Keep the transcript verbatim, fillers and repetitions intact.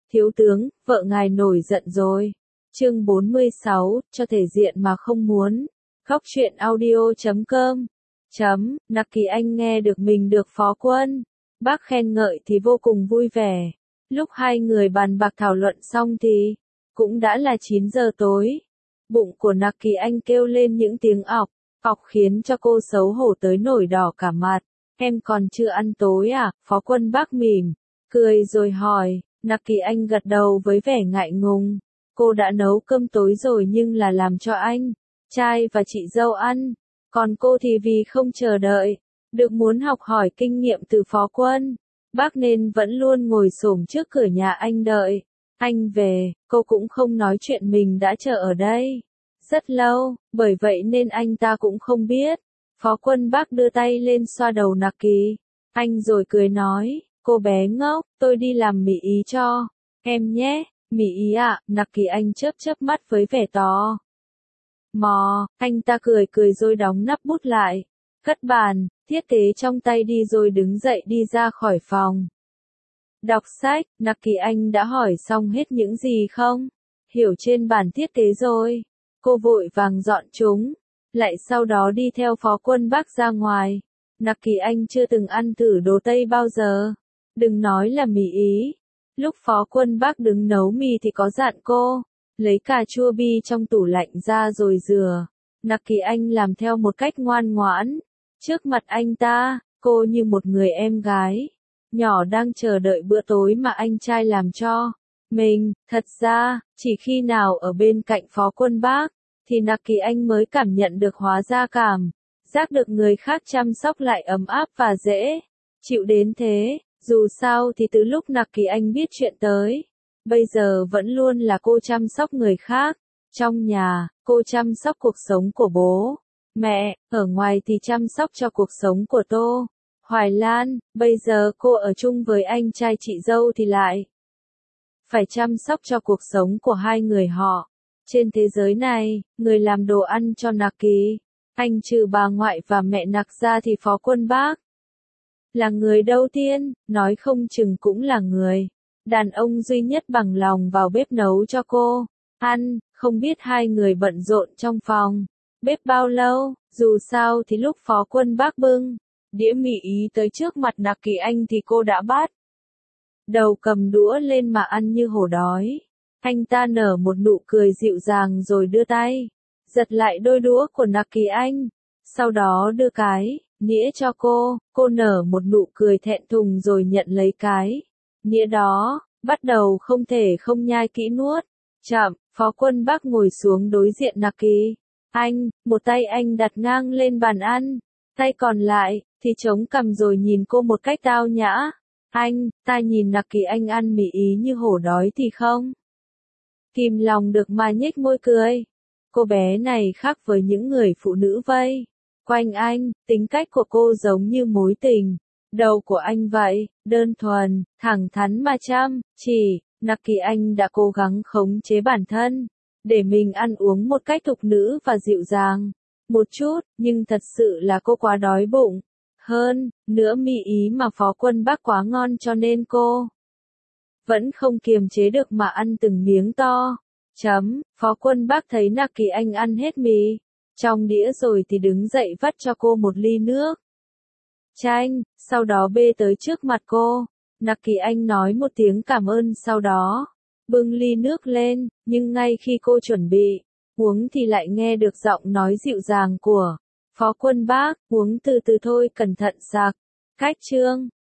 Thiếu tướng, vợ ngài nổi giận rồi. Chương bốn mươi sáu, cho thể diện mà không muốn. Góc truyện audio chấm com. Chấm, Nặc Kỳ Anh nghe được mình được phó quân bác khen ngợi thì vô cùng vui vẻ. Lúc hai người bàn bạc thảo luận xong thì cũng đã là chín giờ tối. Bụng của Nặc Kỳ Anh kêu lên những tiếng ọc, ọc khiến cho cô xấu hổ tới nổi đỏ cả mặt. Em còn chưa ăn tối à? Phó quân bác mỉm cười rồi hỏi. Nặc Kỳ Anh gật đầu với vẻ ngại ngùng. Cô đã nấu cơm tối rồi nhưng là làm cho anh trai và chị dâu ăn. Còn cô thì vì không chờ đợi được muốn học hỏi kinh nghiệm từ phó quân bác nên vẫn luôn ngồi xổm trước cửa nhà anh đợi anh về. Cô cũng không nói chuyện mình đã chờ ở đây rất lâu, bởi vậy nên anh ta cũng không biết. Phó quân bác đưa tay lên xoa đầu Nặc Kỳ Anh rồi cười nói, cô bé ngốc, tôi đi làm mì ý cho em nhé. Mì ý ạ? À? Nặc Kỳ Anh chớp chớp mắt với vẻ tò mò. Anh ta cười cười rồi đóng nắp bút lại, cất bàn thiết kế trong tay đi rồi đứng dậy đi ra khỏi phòng. Đọc sách. Nặc Kỳ Anh đã hỏi xong hết những gì không hiểu trên bản thiết kế rồi. Cô vội vàng dọn chúng lại, sau đó đi theo phó quân bác ra ngoài. Nặc Kỳ Anh chưa từng ăn thử đồ Tây bao giờ, đừng nói là mì ý. Lúc phó quân bác đứng nấu mì thì có dặn cô lấy cà chua bi trong tủ lạnh ra rồi rửa. Nặc Kỳ Anh làm theo một cách ngoan ngoãn. Trước mặt anh ta, cô như một người em gái nhỏ đang chờ đợi bữa tối mà anh trai làm cho mình. Thật ra, chỉ khi nào ở bên cạnh phó quân bác thì Nặc Kỳ Anh mới cảm nhận được hóa ra cảm giác được người khác chăm sóc lại ấm áp và dễ chịu đến thế. Dù sao thì từ lúc Nặc Kỳ Anh biết chuyện tới bây giờ vẫn luôn là cô chăm sóc người khác. Trong nhà, cô chăm sóc cuộc sống của bố mẹ, ở ngoài thì chăm sóc cho cuộc sống của Tô Hoài Lan. Bây giờ cô ở chung với anh trai chị dâu thì lại phải chăm sóc cho cuộc sống của hai người họ. Trên thế giới này, người làm đồ ăn cho Nặc Kỳ Anh trừ bà ngoại và mẹ Nặc ra thì phó quân bác là người đầu tiên, nói không chừng cũng là người đàn ông duy nhất bằng lòng vào bếp nấu cho cô ăn. Không biết hai người bận rộn trong phòng bếp bao lâu, dù sao thì lúc phó quân bác bưng đĩa mì ý tới trước mặt Nặc Kỳ Anh thì cô đã bắt đầu cầm đũa lên mà ăn như hổ đói. Anh ta nở một nụ cười dịu dàng rồi đưa tay giật lại đôi đũa của Nặc Kỳ Anh, sau đó đưa cái nĩa cho cô. Cô nở một nụ cười thẹn thùng rồi nhận lấy cái nĩa đó, bắt đầu không thể không nhai kỹ nuốt. Chậm, phó quân bác ngồi xuống đối diện Nặc Kỳ Anh, một tay anh đặt ngang lên bàn ăn, tay còn lại thì chống cằm rồi nhìn cô một cách tao nhã. Anh, ta nhìn Nặc Kỳ Anh ăn mì ý như hổ đói thì không kìm lòng được mà nhếch môi cười. Cô bé này khác với những người phụ nữ vây quanh anh, tính cách của cô giống như mối tình đầu của anh vậy, đơn thuần, thẳng thắn mà chăm chỉ. Nặc Kỳ Anh đã cố gắng khống chế bản thân để mình ăn uống một cách thục nữ và dịu dàng một chút, nhưng thật sự là cô quá đói bụng. Hơn nữa mì ý mà phó quân bác quá ngon cho nên cô vẫn không kiềm chế được mà ăn từng miếng to. Chấm, phó quân bác thấy Nặc Kỳ Anh ăn hết mì trong đĩa rồi thì đứng dậy vắt cho cô một ly nước chanh, sau đó bê tới trước mặt cô. Nặc Kỳ Anh nói một tiếng cảm ơn sau đó bưng ly nước lên, nhưng ngay khi cô chuẩn bị uống thì lại nghe được giọng nói dịu dàng của phó quân bác, uống từ từ thôi, cẩn thận sặc. Cách chương